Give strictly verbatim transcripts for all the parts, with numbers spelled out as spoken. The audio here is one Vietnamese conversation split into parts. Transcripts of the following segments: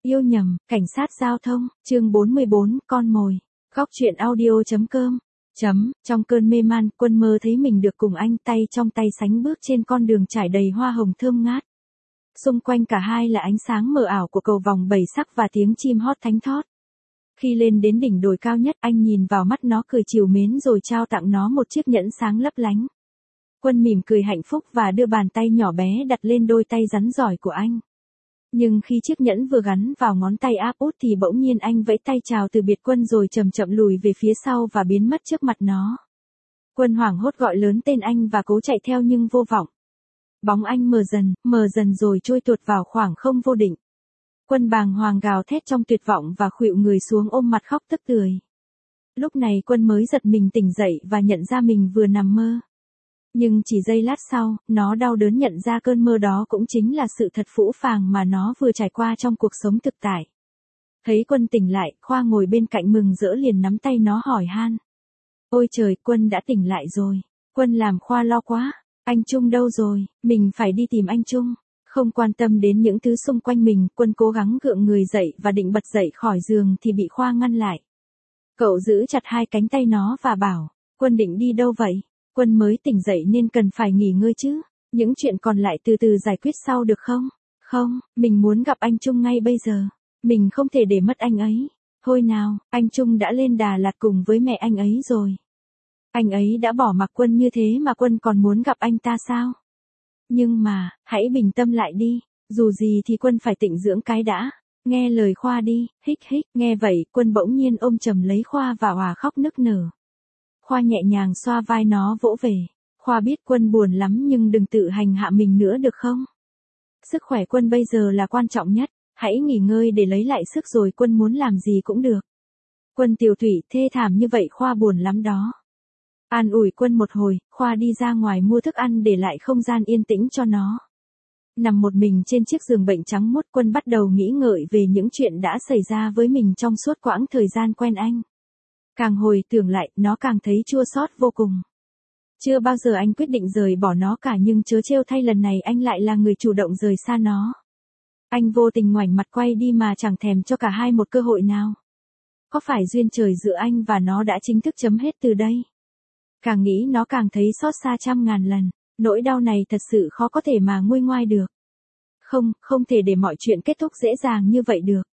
Yêu nhầm, cảnh sát giao thông, chương bốn mươi bốn, con mồi. Góc truyện audio.com. Chấm, trong cơn mê man, Quân mơ thấy mình được cùng anh tay trong tay sánh bước trên con đường trải đầy hoa hồng thơm ngát. Xung quanh cả hai là ánh sáng mờ ảo của cầu vòng bảy sắc và tiếng chim hót thánh thót. Khi lên đến đỉnh đồi cao nhất, anh nhìn vào mắt nó cười trìu mến rồi trao tặng nó một chiếc nhẫn sáng lấp lánh. Quân mỉm cười hạnh phúc và đưa bàn tay nhỏ bé đặt lên đôi tay rắn giỏi của anh. Nhưng khi chiếc nhẫn vừa gắn vào ngón tay áp út thì bỗng nhiên anh vẫy tay chào từ biệt Quân rồi chậm chậm lùi về phía sau và biến mất trước mặt nó. Quân hoảng hốt gọi lớn tên anh và cố chạy theo nhưng vô vọng. Bóng anh mờ dần, mờ dần rồi trôi tuột vào khoảng không vô định. Quân bàng hoàng gào thét trong tuyệt vọng và khuỵu người xuống ôm mặt khóc tức tưởi. Lúc này Quân mới giật mình tỉnh dậy và nhận ra mình vừa nằm mơ. Nhưng chỉ giây lát sau, nó đau đớn nhận ra cơn mơ đó cũng chính là sự thật phũ phàng mà nó vừa trải qua trong cuộc sống thực tại. Thấy Quân tỉnh lại, Khoa ngồi bên cạnh mừng rỡ liền nắm tay nó hỏi han. Ôi trời, Quân đã tỉnh lại rồi. Quân làm Khoa lo quá. Anh Trung đâu rồi, mình phải đi tìm anh Trung. Không quan tâm đến những thứ xung quanh mình, Quân cố gắng gượng người dậy và định bật dậy khỏi giường thì bị Khoa ngăn lại. Cậu giữ chặt hai cánh tay nó và bảo, Quân định đi đâu vậy? Quân mới tỉnh dậy nên cần phải nghỉ ngơi chứ. Những chuyện còn lại từ từ giải quyết sau được không? Không, mình muốn gặp anh Trung ngay bây giờ. Mình không thể để mất anh ấy. Thôi nào, anh Trung đã lên Đà Lạt cùng với mẹ anh ấy rồi. Anh ấy đã bỏ mặc Quân như thế mà Quân còn muốn gặp anh ta sao? Nhưng mà, hãy bình tâm lại đi. Dù gì thì Quân phải tịnh dưỡng cái đã. Nghe lời Khoa đi, hích hích. Nghe vậy, Quân bỗng nhiên ôm chầm lấy Khoa và òa khóc nức nở. Khoa nhẹ nhàng xoa vai nó vỗ về. Khoa biết Quân buồn lắm nhưng đừng tự hành hạ mình nữa được không? Sức khỏe Quân bây giờ là quan trọng nhất. Hãy nghỉ ngơi để lấy lại sức rồi Quân muốn làm gì cũng được. Quân tiểu thủy thê thảm như vậy Khoa buồn lắm đó. An ủi Quân một hồi, Khoa đi ra ngoài mua thức ăn để lại không gian yên tĩnh cho nó. Nằm một mình trên chiếc giường bệnh trắng muốt, Quân bắt đầu nghĩ ngợi về những chuyện đã xảy ra với mình trong suốt quãng thời gian quen anh. Càng hồi tưởng lại, nó càng thấy chua xót vô cùng. Chưa bao giờ anh quyết định rời bỏ nó cả nhưng chớ trêu thay lần này anh lại là người chủ động rời xa nó. Anh vô tình ngoảnh mặt quay đi mà chẳng thèm cho cả hai một cơ hội nào. Có phải duyên trời giữa anh và nó đã chính thức chấm hết từ đây? Càng nghĩ nó càng thấy xót xa trăm ngàn lần. Nỗi đau này thật sự khó có thể mà nguôi ngoai được. Không, không thể để mọi chuyện kết thúc dễ dàng như vậy được.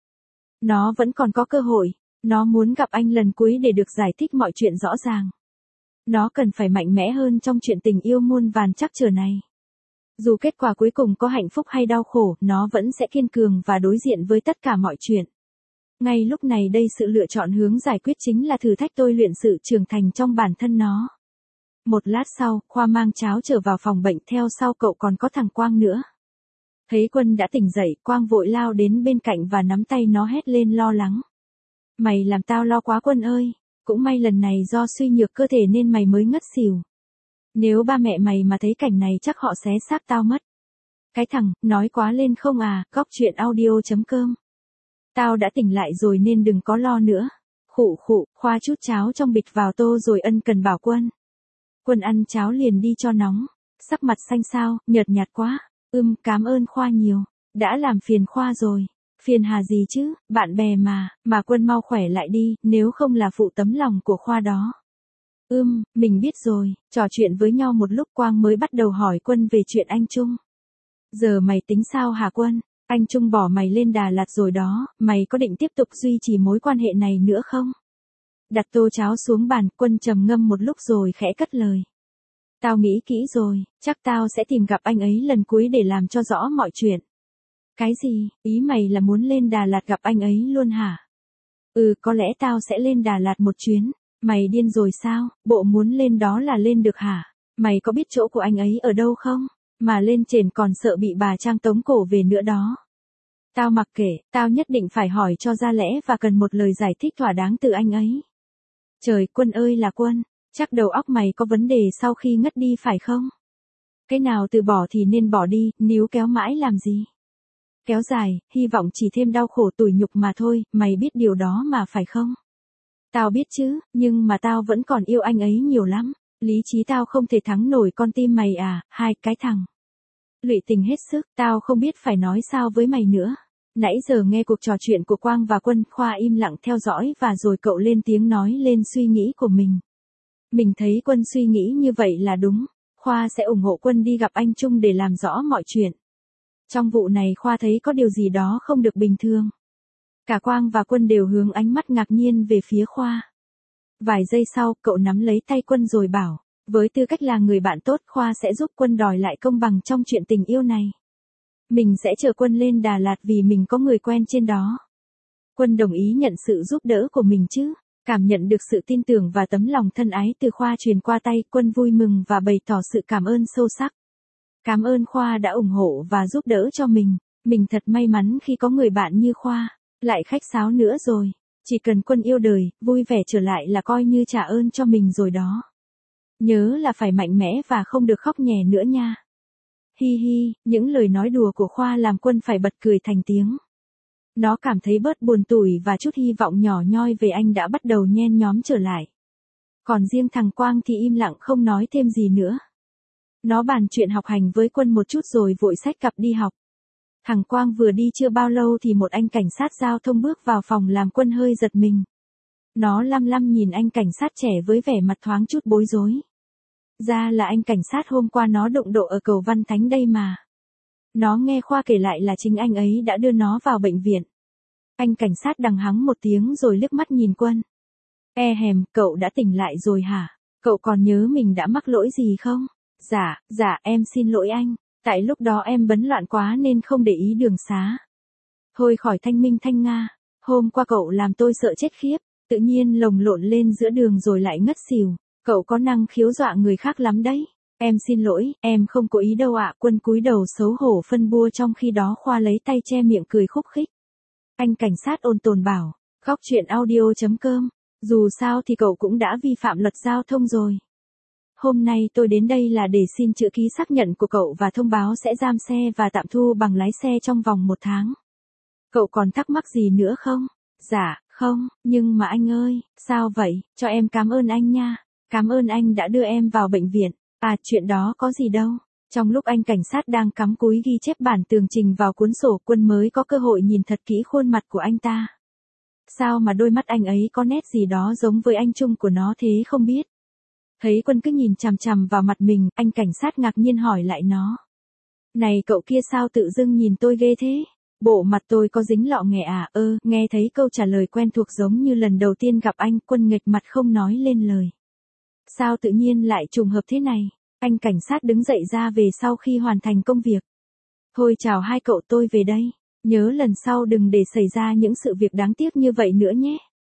Nó vẫn còn có cơ hội. Nó muốn gặp anh lần cuối để được giải thích mọi chuyện rõ ràng. Nó cần phải mạnh mẽ hơn trong chuyện tình yêu muôn vàn trắc trở này. Dù kết quả cuối cùng có hạnh phúc hay đau khổ, nó vẫn sẽ kiên cường và đối diện với tất cả mọi chuyện. Ngay lúc này đây sự lựa chọn hướng giải quyết chính là thử thách tôi luyện sự trưởng thành trong bản thân nó. Một lát sau, Khoa mang cháo trở vào phòng bệnh, theo sau cậu còn có thằng Quang nữa. Thấy Quân đã tỉnh dậy, Quang vội lao đến bên cạnh và nắm tay nó hét lên lo lắng. Mày làm tao lo quá Quân ơi, cũng may lần này do suy nhược cơ thể nên mày mới ngất xỉu. Nếu ba mẹ mày mà thấy cảnh này chắc họ xé xác tao mất. Cái thằng, nói quá lên không à, góc truyện audio.com. Tao đã tỉnh lại rồi nên đừng có lo nữa. Khụ khụ, Khoa chút cháo trong bịch vào tô rồi ân cần bảo Quân. Quân ăn cháo liền đi cho nóng, sắc mặt xanh xao, nhợt nhạt quá. Ưm, cảm ơn Khoa nhiều, đã làm phiền Khoa rồi. Phiền hà gì chứ, bạn bè mà, mà Quân mau khỏe lại đi, nếu không là phụ tấm lòng của Khoa đó. Ưm, mình biết rồi. Trò chuyện với nhau một lúc Quang mới bắt đầu hỏi Quân về chuyện anh Trung. Giờ mày tính sao hả Quân? Anh Trung bỏ mày lên Đà Lạt rồi đó, mày có định tiếp tục duy trì mối quan hệ này nữa không? Đặt tô cháo xuống bàn, Quân trầm ngâm một lúc rồi khẽ cất lời. Tao nghĩ kỹ rồi, chắc tao sẽ tìm gặp anh ấy lần cuối để làm cho rõ mọi chuyện. Cái gì, ý mày là muốn lên Đà Lạt gặp anh ấy luôn hả? Ừ, có lẽ tao sẽ lên Đà Lạt một chuyến. Mày điên rồi sao, bộ muốn lên đó là lên được hả? Mày có biết chỗ của anh ấy ở đâu không? Mà lên trên còn sợ bị bà Trang tống cổ về nữa đó. Tao mặc kệ, tao nhất định phải hỏi cho ra lẽ và cần một lời giải thích thỏa đáng từ anh ấy. Trời, Quân ơi là Quân, chắc đầu óc mày có vấn đề sau khi ngất đi phải không? Cái nào từ bỏ thì nên bỏ đi, níu kéo mãi làm gì? Kéo dài, hy vọng chỉ thêm đau khổ tủi nhục mà thôi, mày biết điều đó mà phải không? Tao biết chứ, nhưng mà tao vẫn còn yêu anh ấy nhiều lắm. Lý trí tao không thể thắng nổi con tim mày à, hai cái thằng. Lụy tình hết sức, tao không biết phải nói sao với mày nữa. Nãy giờ nghe cuộc trò chuyện của Quang và Quân, Khoa im lặng theo dõi và rồi cậu lên tiếng nói lên suy nghĩ của mình. Mình thấy Quân suy nghĩ như vậy là đúng. Khoa sẽ ủng hộ Quân đi gặp anh Trung để làm rõ mọi chuyện. Trong vụ này Khoa thấy có điều gì đó không được bình thường. Cả Quang và Quân đều hướng ánh mắt ngạc nhiên về phía Khoa. Vài giây sau, cậu nắm lấy tay Quân rồi bảo, với tư cách là người bạn tốt, Khoa sẽ giúp Quân đòi lại công bằng trong chuyện tình yêu này. Mình sẽ chở Quân lên Đà Lạt vì mình có người quen trên đó. Quân đồng ý nhận sự giúp đỡ của mình chứ. Cảm nhận được sự tin tưởng và tấm lòng thân ái từ Khoa truyền qua tay, Quân vui mừng và bày tỏ sự cảm ơn sâu sắc. Cảm ơn Khoa đã ủng hộ và giúp đỡ cho mình. Mình thật may mắn khi có người bạn như Khoa. Lại khách sáo nữa rồi. Chỉ cần Quân yêu đời, vui vẻ trở lại là coi như trả ơn cho mình rồi đó. Nhớ là phải mạnh mẽ và không được khóc nhè nữa nha. Hi hi, những lời nói đùa của Khoa làm Quân phải bật cười thành tiếng. Nó cảm thấy bớt buồn tủi và chút hy vọng nhỏ nhoi về anh đã bắt đầu nhen nhóm trở lại. Còn riêng thằng Quang thì im lặng không nói thêm gì nữa. Nó bàn chuyện học hành với Quân một chút rồi vội xách cặp đi học. Thằng Quang vừa đi chưa bao lâu thì một anh cảnh sát giao thông bước vào phòng làm Quân hơi giật mình. Nó lăm lăm nhìn anh cảnh sát trẻ với vẻ mặt thoáng chút bối rối. Ra là anh cảnh sát hôm qua nó đụng độ ở cầu Văn Thánh đây mà. Nó nghe Khoa kể lại là chính anh ấy đã đưa nó vào bệnh viện. Anh cảnh sát đằng hắng một tiếng rồi liếc mắt nhìn Quân. E hèm, cậu đã tỉnh lại rồi hả? Cậu còn nhớ mình đã mắc lỗi gì không? Dạ, dạ em xin lỗi anh. Tại lúc đó em bấn loạn quá nên không để ý đường xá. Thôi khỏi thanh minh thanh nga. Hôm qua cậu làm tôi sợ chết khiếp. Tự nhiên lồng lộn lên giữa đường rồi lại ngất xỉu. Cậu có năng khiếu dọa người khác lắm đấy. Em xin lỗi, em không cố ý đâu ạ. Quân cúi đầu xấu hổ phân bua, trong khi đó Khoa lấy tay che miệng cười khúc khích. Anh cảnh sát ôn tồn bảo, góc chuyện audio chấm com, dù sao thì cậu cũng đã vi phạm luật giao thông rồi. Hôm nay tôi đến đây là để xin chữ ký xác nhận của cậu và thông báo sẽ giam xe và tạm thu bằng lái xe trong vòng một tháng. Cậu còn thắc mắc gì nữa không? Dạ, không, nhưng mà anh ơi, sao vậy, cho em cảm ơn anh nha. Cảm ơn anh đã đưa em vào bệnh viện. À, chuyện đó có gì đâu. Trong lúc anh cảnh sát đang cắm cúi ghi chép bản tường trình vào cuốn sổ, Quân mới có cơ hội nhìn thật kỹ khuôn mặt của anh ta. Sao mà đôi mắt anh ấy có nét gì đó giống với anh Trung của nó thế không biết. Thấy Quân cứ nhìn chằm chằm vào mặt mình, anh cảnh sát ngạc nhiên hỏi lại nó. Này cậu kia, sao tự dưng nhìn tôi ghê thế? Bộ mặt tôi có dính lọ nghè à? Ơ, nghe thấy câu trả lời quen thuộc giống như lần đầu tiên gặp anh. Quân nghệch mặt không nói lên lời. Sao tự nhiên lại trùng hợp thế này? Anh cảnh sát đứng dậy ra về sau khi hoàn thành công việc. Thôi chào hai cậu, tôi về đây. Nhớ lần sau đừng để xảy ra những sự việc đáng tiếc như vậy nữa nhé.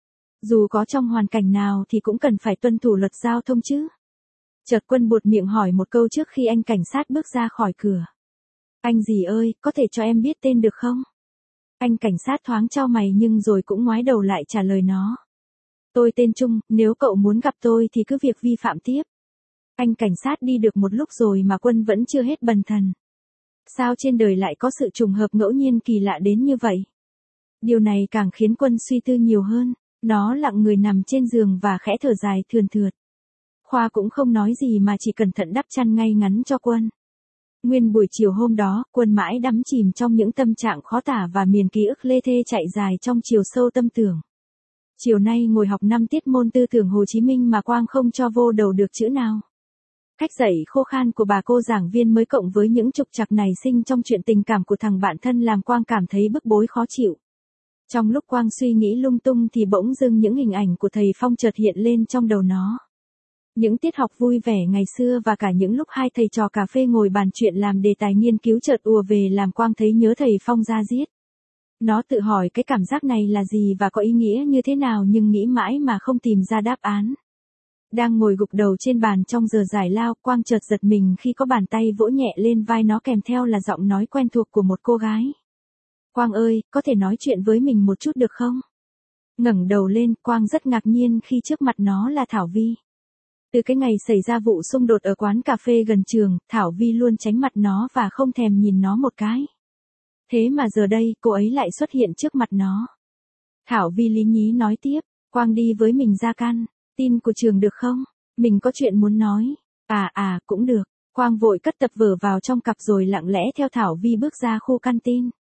Dù có trong hoàn cảnh nào thì cũng cần phải tuân thủ luật giao thông chứ. Chợt Quân buột miệng hỏi một câu trước khi anh cảnh sát bước ra khỏi cửa. Anh gì ơi, có thể cho em biết tên được không? Anh cảnh sát thoáng chau mày nhưng rồi cũng ngoái đầu lại trả lời nó. Tôi tên Trung, nếu cậu muốn gặp tôi thì cứ việc vi phạm tiếp. Anh cảnh sát đi được một lúc rồi mà Quân vẫn chưa hết bần thần. Sao trên đời lại có sự trùng hợp ngẫu nhiên kỳ lạ đến như vậy? Điều này càng khiến Quân suy tư nhiều hơn. Nó lặng người nằm trên giường và khẽ thở dài thườn thượt. Khoa cũng không nói gì mà chỉ cẩn thận đắp chăn ngay ngắn cho Quân. Nguyên buổi chiều hôm đó, Quân mãi đắm chìm trong những tâm trạng khó tả và miền ký ức lê thê chạy dài trong chiều sâu tâm tưởng. Chiều nay ngồi học năm tiết môn tư tưởng Hồ Chí Minh mà Quang không cho vô đầu được chữ nào. Cách dạy khô khan của bà cô giảng viên mới cộng với những trục trặc nảy sinh trong chuyện tình cảm của thằng bạn thân làm Quang cảm thấy bức bối khó chịu. Trong lúc Quang suy nghĩ lung tung thì bỗng dưng những hình ảnh của thầy Phong chợt hiện lên trong đầu nó. Những tiết học vui vẻ ngày xưa và cả những lúc hai thầy trò cà phê ngồi bàn chuyện làm đề tài nghiên cứu chợt ùa về làm Quang thấy nhớ thầy Phong da diết. Nó tự hỏi cái cảm giác này là gì và có ý nghĩa như thế nào nhưng nghĩ mãi mà không tìm ra đáp án. Đang ngồi gục đầu trên bàn trong giờ giải lao, Quang chợt giật mình khi có bàn tay vỗ nhẹ lên vai nó kèm theo là giọng nói quen thuộc của một cô gái. Quang ơi, có thể nói chuyện với mình một chút được không? Ngẩng đầu lên, Quang rất ngạc nhiên khi trước mặt nó là Thảo Vi. Từ cái ngày xảy ra vụ xung đột ở quán cà phê gần trường, Thảo Vi luôn tránh mặt nó và không thèm nhìn nó một cái. Thế mà giờ đây, cô ấy lại xuất hiện trước mặt nó. Thảo Vi lý nhí nói tiếp, Quang đi với mình ra căn tin của trường được không? Mình có chuyện muốn nói. À à, cũng được. Quang vội cất tập vở vào trong cặp rồi lặng lẽ theo Thảo Vi bước ra khu căn tin.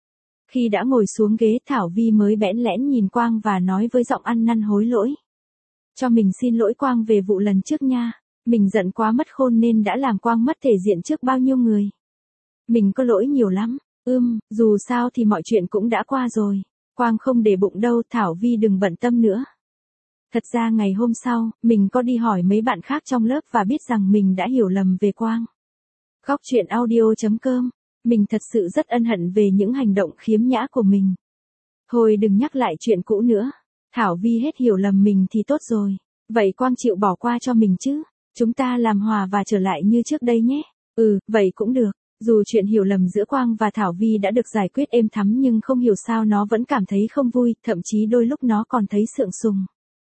Khi đã ngồi xuống ghế Thảo Vi mới bẽn lẽn nhìn Quang và nói với giọng ăn năn hối lỗi. Cho mình xin lỗi Quang về vụ lần trước nha. Mình giận quá mất khôn nên đã làm Quang mất thể diện trước bao nhiêu người. Mình có lỗi nhiều lắm. Ưm, dù sao thì mọi chuyện cũng đã qua rồi. Quang không để bụng đâu, Thảo Vi đừng bận tâm nữa. Thật ra ngày hôm sau, mình có đi hỏi mấy bạn khác trong lớp và biết rằng mình đã hiểu lầm về Quang. Góc truyện audio chấm com. Mình thật sự rất ân hận về những hành động khiếm nhã của mình. Thôi đừng nhắc lại chuyện cũ nữa. Thảo Vi hết hiểu lầm mình thì tốt rồi. Vậy Quang chịu bỏ qua cho mình chứ? Chúng ta làm hòa và trở lại như trước đây nhé. Ừ, vậy cũng được. Dù chuyện hiểu lầm giữa Quang và Thảo Vi đã được giải quyết êm thắm nhưng không hiểu sao nó vẫn cảm thấy không vui, thậm chí đôi lúc nó còn thấy sượng sùng.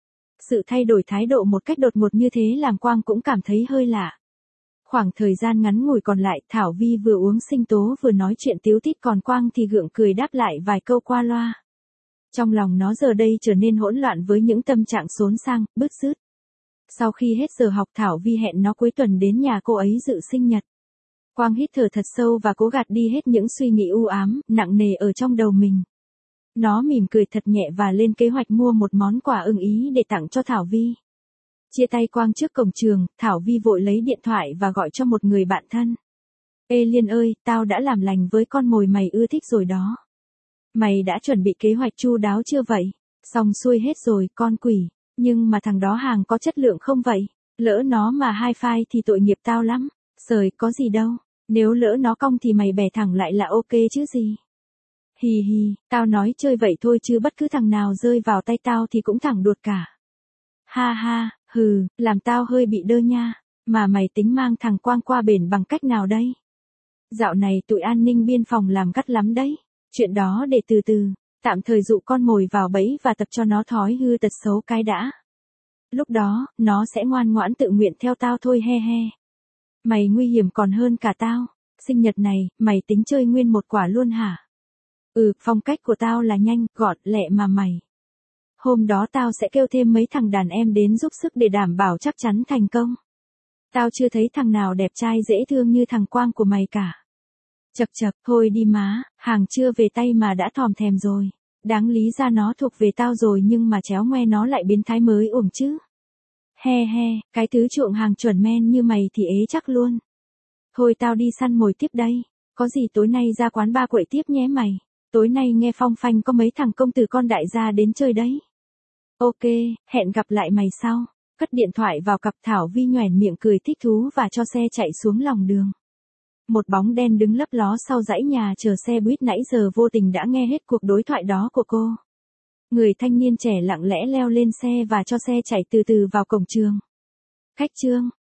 Sự thay đổi thái độ một cách đột ngột như thế làm Quang cũng cảm thấy hơi lạ. Khoảng thời gian ngắn ngủi còn lại, Thảo Vi vừa uống sinh tố vừa nói chuyện tíu tít, còn Quang thì gượng cười đáp lại vài câu qua loa. Trong lòng nó giờ đây trở nên hỗn loạn với những tâm trạng xốn sang, bứt rứt. Sau khi hết giờ học, Thảo Vi hẹn nó cuối tuần đến nhà cô ấy dự sinh nhật. Quang hít thở thật sâu và cố gạt đi hết những suy nghĩ u ám, nặng nề ở trong đầu mình. Nó mỉm cười thật nhẹ và lên kế hoạch mua một món quà ưng ý để tặng cho Thảo Vi. Chia tay Quang trước cổng trường, Thảo Vi vội lấy điện thoại và gọi cho một người bạn thân. Ê Liên ơi, tao đã làm lành với con mồi mày ưa thích rồi đó. Mày đã chuẩn bị kế hoạch chu đáo chưa vậy? Xong xuôi hết rồi, con quỷ. Nhưng mà thằng đó hàng có chất lượng không vậy? Lỡ nó mà hai phai thì tội nghiệp tao lắm. Sời, có gì đâu. Nếu lỡ nó cong thì mày bẻ thẳng lại là ok chứ gì. Hì hì, tao nói chơi vậy thôi chứ bất cứ thằng nào rơi vào tay tao thì cũng thẳng đuột cả. Ha ha, hừ, làm tao hơi bị đơ nha. Mà mày tính mang thằng Quang qua bển bằng cách nào đây? Dạo này tụi an ninh biên phòng làm gắt lắm đấy. Chuyện đó để từ từ, tạm thời dụ con mồi vào bẫy và tập cho nó thói hư tật xấu cái đã. Lúc đó, nó sẽ ngoan ngoãn tự nguyện theo tao thôi he he. Mày nguy hiểm còn hơn cả tao. Sinh nhật này, mày tính chơi nguyên một quả luôn hả? Ừ, phong cách của tao là nhanh, gọn, lẹ mà mày. Hôm đó tao sẽ kêu thêm mấy thằng đàn em đến giúp sức để đảm bảo chắc chắn thành công. Tao chưa thấy thằng nào đẹp trai dễ thương như thằng Quang của mày cả. Chập chập, thôi đi má, hàng chưa về tay mà đã thòm thèm rồi. Đáng lý ra nó thuộc về tao rồi nhưng mà chéo ngoe nó lại biến thái mới ổm chứ. He he, cái thứ chuộng hàng chuẩn men như mày thì ế chắc luôn. Thôi tao đi săn mồi tiếp đây. Có gì tối nay ra quán ba quậy tiếp nhé mày. Tối nay nghe phong phanh có mấy thằng công tử con đại gia đến chơi đấy. Ok, hẹn gặp lại mày sau. Cất điện thoại vào cặp, Thảo Vi nhoẻn miệng cười thích thú và cho xe chạy xuống lòng đường. Một bóng đen đứng lấp ló sau dãy nhà chờ xe buýt nãy giờ vô tình đã nghe hết cuộc đối thoại đó của cô. Người thanh niên trẻ lặng lẽ leo lên xe và cho xe chạy từ từ vào cổng trường. Khách trương,